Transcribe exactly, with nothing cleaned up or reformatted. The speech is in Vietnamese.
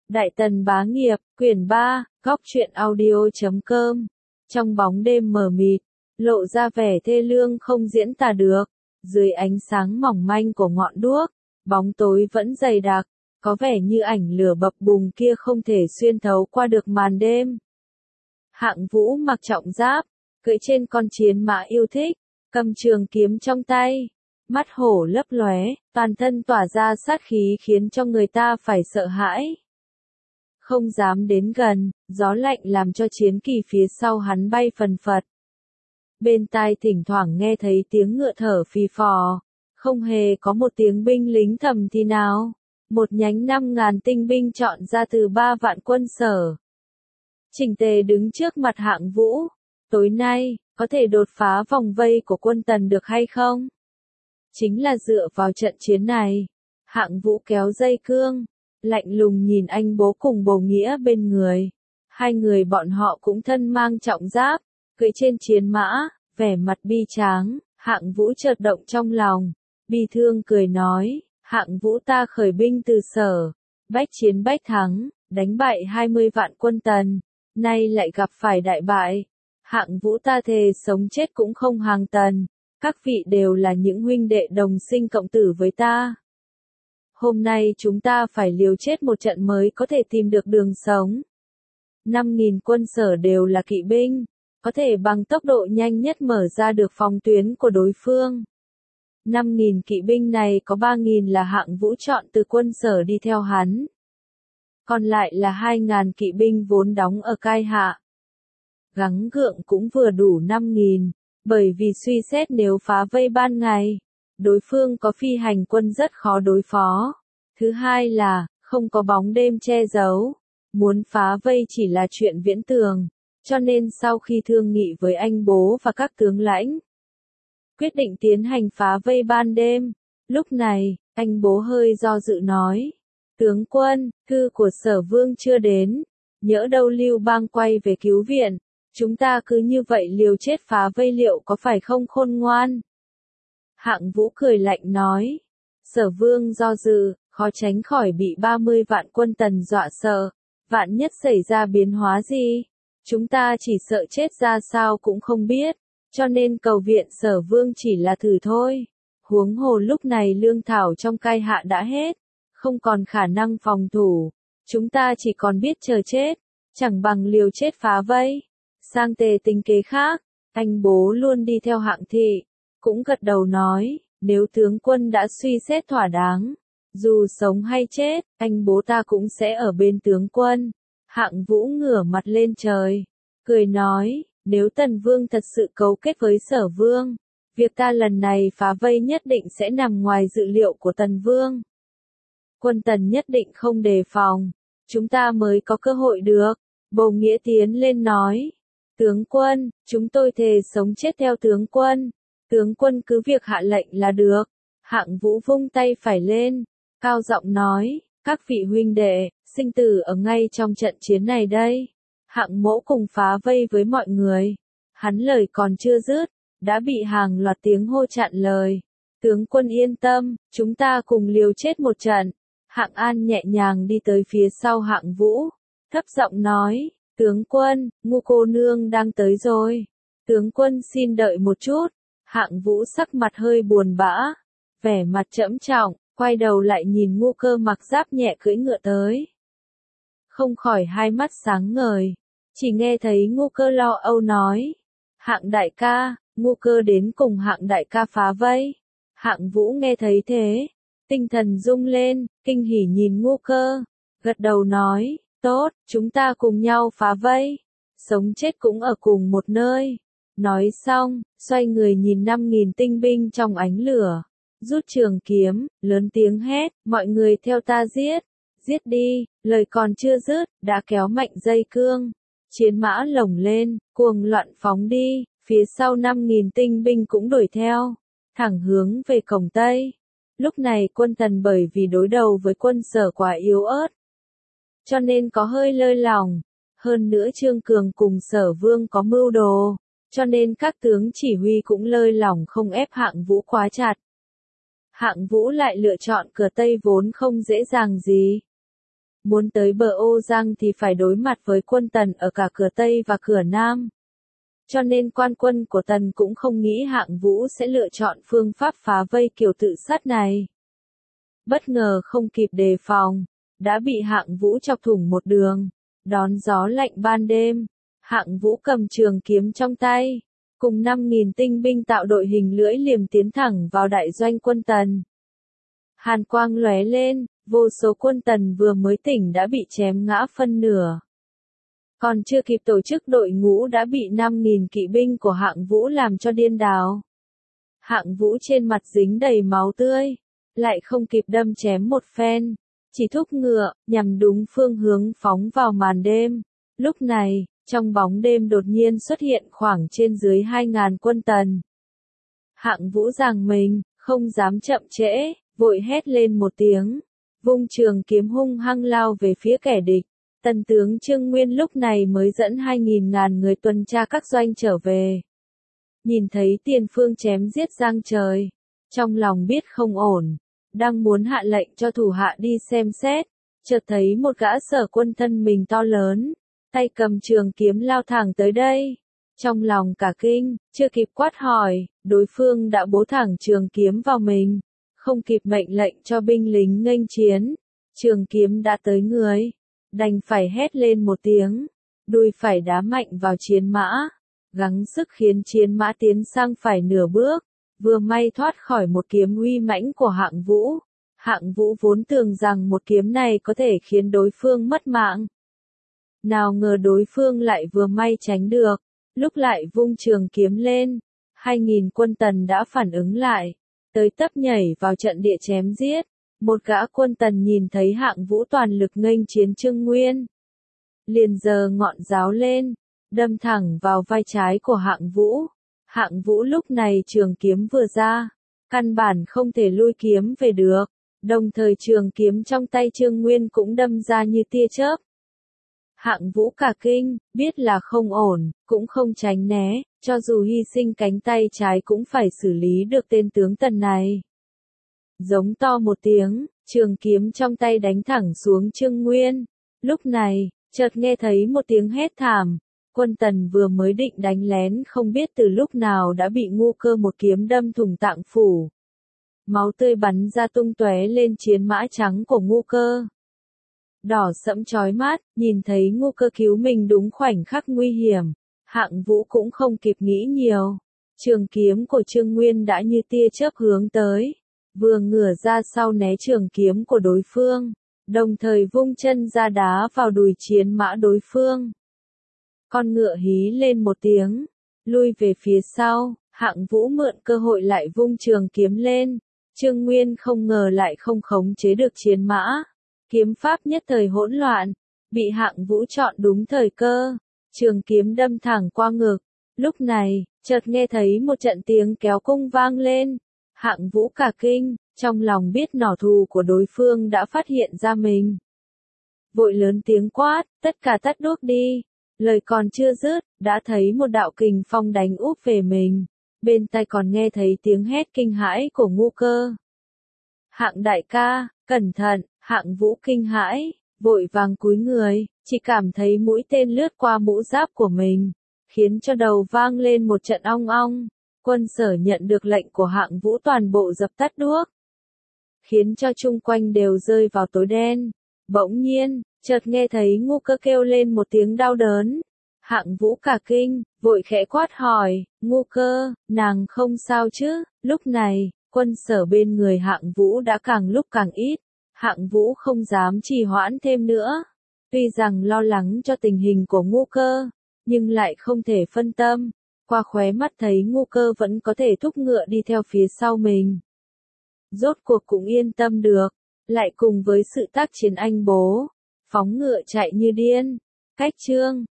Đại Tần bá nghiệp, quyển ba, góc truyện audio.com. Trong bóng đêm mờ mịt, lộ ra vẻ thê lương không diễn tả được. Dưới ánh sáng mỏng manh của ngọn đuốc, bóng tối vẫn dày đặc, có vẻ như ảnh lửa bập bùng kia không thể xuyên thấu qua được màn đêm. Hạng Vũ mặc trọng giáp, cưỡi trên con chiến mã yêu thích, cầm trường kiếm trong tay, mắt hổ lấp lóe, toàn thân tỏa ra sát khí khiến cho người ta phải sợ hãi. Không dám đến gần, gió lạnh làm cho chiến kỳ phía sau hắn bay phần phật. Bên tai thỉnh thoảng nghe thấy tiếng ngựa thở phì phò, không hề có một tiếng binh lính thầm thì nào. Một nhánh năm ngàn tinh binh chọn ra từ ba vạn quân Sở. Chỉnh tề đứng trước mặt Hạng Vũ. Tối nay, có thể đột phá vòng vây của quân Tần được hay không? Chính là dựa vào trận chiến này. Hạng Vũ kéo dây cương, lạnh lùng nhìn anh bố cùng Bồ Nghĩa bên người. Hai người bọn họ cũng thân mang trọng giáp, cưỡi trên chiến mã, vẻ mặt bi tráng. Hạng Vũ chợt động trong lòng, bi thương cười nói, Hạng Vũ ta khởi binh từ Sở, bách chiến bách thắng, đánh bại hai mươi vạn quân Tần, nay lại gặp phải đại bại. Hạng Vũ ta thề sống chết cũng không hàng Tần, các vị đều là những huynh đệ đồng sinh cộng tử với ta. Hôm nay chúng ta phải liều chết một trận mới có thể tìm được đường sống. Năm nghìn quân Sở đều là kỵ binh, có thể bằng tốc độ nhanh nhất mở ra được phòng tuyến của đối phương. Năm nghìn kỵ binh này có ba nghìn là Hạng Vũ chọn từ quân Sở đi theo hắn. Còn lại là hai ngàn kỵ binh vốn đóng ở Cai Hạ. Gắng gượng cũng vừa đủ năm nghìn, bởi vì suy xét nếu phá vây ban ngày, đối phương có phi hành quân rất khó đối phó. Thứ hai là, không có bóng đêm che giấu, muốn phá vây chỉ là chuyện viễn tưởng, cho nên sau khi thương nghị với anh bố và các tướng lãnh, quyết định tiến hành phá vây ban đêm. Lúc này, anh bố hơi do dự nói, tướng quân, thư của Sở Vương chưa đến, nhỡ đâu Lưu Bang quay về cứu viện, chúng ta cứ như vậy liều chết phá vây liệu có phải không khôn ngoan? Hạng Vũ cười lạnh nói, Sở Vương do dự, khó tránh khỏi bị ba mươi vạn quân Tần dọa sợ, vạn nhất xảy ra biến hóa gì, chúng ta chỉ sợ chết ra sao cũng không biết, cho nên cầu viện Sở Vương chỉ là thử thôi. Huống hồ lúc này lương thảo trong Cai Hạ đã hết, không còn khả năng phòng thủ, chúng ta chỉ còn biết chờ chết, chẳng bằng liều chết phá vây. Sang Tề tính kế khác, anh bố luôn đi theo Hạng Thị, cũng gật đầu nói, nếu tướng quân đã suy xét thỏa đáng, dù sống hay chết, anh bố ta cũng sẽ ở bên tướng quân. Hạng Vũ ngửa mặt lên trời, cười nói, nếu Tần Vương thật sự cấu kết với Sở Vương, việc ta lần này phá vây nhất định sẽ nằm ngoài dự liệu của Tần Vương. Quân Tần nhất định không đề phòng, chúng ta mới có cơ hội được. Bồ Nghĩa tiến lên nói, tướng quân, chúng tôi thề sống chết theo tướng quân, tướng quân cứ việc hạ lệnh là được. Hạng Vũ vung tay phải lên, cao giọng nói, các vị huynh đệ, sinh tử ở ngay trong trận chiến này đây. Hạng Mỗ cùng phá vây với mọi người. Hắn lời còn chưa dứt, đã bị hàng loạt tiếng hô chặn lời. Tướng quân yên tâm, chúng ta cùng liều chết một trận. Hạng An nhẹ nhàng đi tới phía sau Hạng Vũ, thấp giọng nói, tướng quân, Ngô cô nương đang tới rồi. Tướng quân xin đợi một chút. Hạng Vũ sắc mặt hơi buồn bã, vẻ mặt trẫm trọng, quay đầu lại nhìn Ngô Cơ mặc giáp nhẹ cưỡi ngựa tới. Không khỏi hai mắt sáng ngời, chỉ nghe thấy Ngô Cơ lo âu nói, Hạng đại ca, Ngô Cơ đến cùng Hạng đại ca phá vây. Hạng Vũ nghe thấy thế, tinh thần rung lên, kinh hỉ nhìn Ngô Cơ, gật đầu nói, tốt, chúng ta cùng nhau phá vây, sống chết cũng ở cùng một nơi. Nói xong, xoay người nhìn năm nghìn tinh binh trong ánh lửa, rút trường kiếm, lớn tiếng hét, mọi người theo ta giết, giết đi. Lời còn chưa dứt, đã kéo mạnh dây cương, chiến mã lồng lên, cuồng loạn phóng đi, phía sau năm nghìn tinh binh cũng đuổi theo, thẳng hướng về cổng Tây. Lúc này quân Tần bởi vì đối đầu với quân Sở quá yếu ớt, cho nên có hơi lơi lỏng, hơn nữa Trương Cường cùng Sở Vương có mưu đồ, cho nên các tướng chỉ huy cũng lơi lỏng không ép Hạng Vũ quá chặt. Hạng Vũ lại lựa chọn cửa Tây vốn không dễ dàng gì. Muốn tới bờ Ô Giang thì phải đối mặt với quân Tần ở cả cửa Tây và cửa Nam. Cho nên quan quân của Tần cũng không nghĩ Hạng Vũ sẽ lựa chọn phương pháp phá vây kiểu tự sát này. Bất ngờ không kịp đề phòng, đã bị Hạng Vũ chọc thủng một đường. Đón gió lạnh ban đêm, Hạng Vũ cầm trường kiếm trong tay, cùng năm nghìn tinh binh tạo đội hình lưỡi liềm tiến thẳng vào đại doanh quân Tần. Hàn quang lóe lên, vô số quân Tần vừa mới tỉnh đã bị chém ngã phân nửa. Còn chưa kịp tổ chức đội ngũ đã bị năm nghìn kỵ binh của Hạng Vũ làm cho điên đảo. Hạng Vũ trên mặt dính đầy máu tươi, lại không kịp đâm chém một phen, chỉ thúc ngựa, nhằm đúng phương hướng phóng vào màn đêm. Lúc này, trong bóng đêm đột nhiên xuất hiện khoảng trên dưới hai ngàn quân Tần. Hạng Vũ giằng mình, không dám chậm trễ, vội hét lên một tiếng, vung trường kiếm hung hăng lao về phía kẻ địch. Tần tướng Trương Nguyên lúc này mới dẫn hai nghìn ngàn người tuần tra các doanh trở về. Nhìn thấy tiền phương chém giết giang trời, trong lòng biết không ổn, đang muốn hạ lệnh cho thủ hạ đi xem xét, chợt thấy một gã sở quân thân mình to lớn, tay cầm trường kiếm lao thẳng tới đây. Trong lòng cả kinh, chưa kịp quát hỏi, đối phương đã bố thẳng trường kiếm vào mình, không kịp mệnh lệnh cho binh lính nghênh chiến, trường kiếm đã tới người, đành phải hét lên một tiếng, đùi phải đá mạnh vào chiến mã, gắng sức khiến chiến mã tiến sang phải nửa bước, vừa may thoát khỏi một kiếm uy mãnh của Hạng Vũ. Hạng Vũ vốn tưởng rằng một kiếm này có thể khiến đối phương mất mạng. Nào ngờ đối phương lại vừa may tránh được, lúc lại vung trường kiếm lên, hai nghìn quân Tần đã phản ứng lại, tới tấp nhảy vào trận địa chém giết. Một gã quân Tần nhìn thấy Hạng Vũ toàn lực nghênh chiến Trương Nguyên, liền giơ ngọn giáo lên, đâm thẳng vào vai trái của Hạng Vũ. Hạng Vũ lúc này trường kiếm vừa ra, căn bản không thể lui kiếm về được, đồng thời trường kiếm trong tay Trương Nguyên cũng đâm ra như tia chớp. Hạng Vũ cả kinh, biết là không ổn, cũng không tránh né, cho dù hy sinh cánh tay trái cũng phải xử lý được tên tướng Tần này. Giống to một tiếng, trường kiếm trong tay đánh thẳng xuống Trương Nguyên. Lúc này, chợt nghe thấy một tiếng hét thảm, quân Tần vừa mới định đánh lén không biết từ lúc nào đã bị Ngu Cơ một kiếm đâm thủng tạng phủ. Máu tươi bắn ra tung tóe lên chiến mã trắng của Ngu Cơ. Đỏ sẫm chói mắt, nhìn thấy Ngu Cơ cứu mình đúng khoảnh khắc nguy hiểm, Hạng Vũ cũng không kịp nghĩ nhiều. Trường kiếm của Trương Nguyên đã như tia chớp hướng tới, vừa ngửa ra sau né trường kiếm của đối phương, đồng thời vung chân ra đá vào đùi chiến mã đối phương. Con ngựa hí lên một tiếng, lui về phía sau, Hạng Vũ mượn cơ hội lại vung trường kiếm lên. Trương Nguyên không ngờ lại không khống chế được chiến mã, kiếm pháp nhất thời hỗn loạn, bị Hạng Vũ chọn đúng thời cơ, trường kiếm đâm thẳng qua ngực. Lúc này, chợt nghe thấy một trận tiếng kéo cung vang lên, Hạng Vũ cả kinh, trong lòng biết nỏ thù của đối phương đã phát hiện ra mình. Vội lớn tiếng quát, tất cả tắt đuốc đi. Lời còn chưa dứt, đã thấy một đạo kình phong đánh úp về mình, bên tai còn nghe thấy tiếng hét kinh hãi của Ngu Cơ. Hạng đại ca, cẩn thận. Hạng Vũ kinh hãi, vội vàng cúi người, chỉ cảm thấy mũi tên lướt qua mũ giáp của mình, khiến cho đầu vang lên một trận ong ong. Quân Sở nhận được lệnh của Hạng Vũ toàn bộ dập tắt đuốc, khiến cho chung quanh đều rơi vào tối đen. Bỗng nhiên, chợt nghe thấy Ngu Cơ kêu lên một tiếng đau đớn. Hạng Vũ cả kinh, vội khẽ quát hỏi, Ngu Cơ, nàng không sao chứ? Lúc này, quân Sở bên người Hạng Vũ đã càng lúc càng ít. Hạng Vũ không dám trì hoãn thêm nữa. Tuy rằng lo lắng cho tình hình của Ngu Cơ, nhưng lại không thể phân tâm. Qua khóe mắt thấy Ngu Cơ vẫn có thể thúc ngựa đi theo phía sau mình. Rốt cuộc cũng yên tâm được, lại cùng với sự tác chiến anh bố, phóng ngựa chạy như điên. Cách chương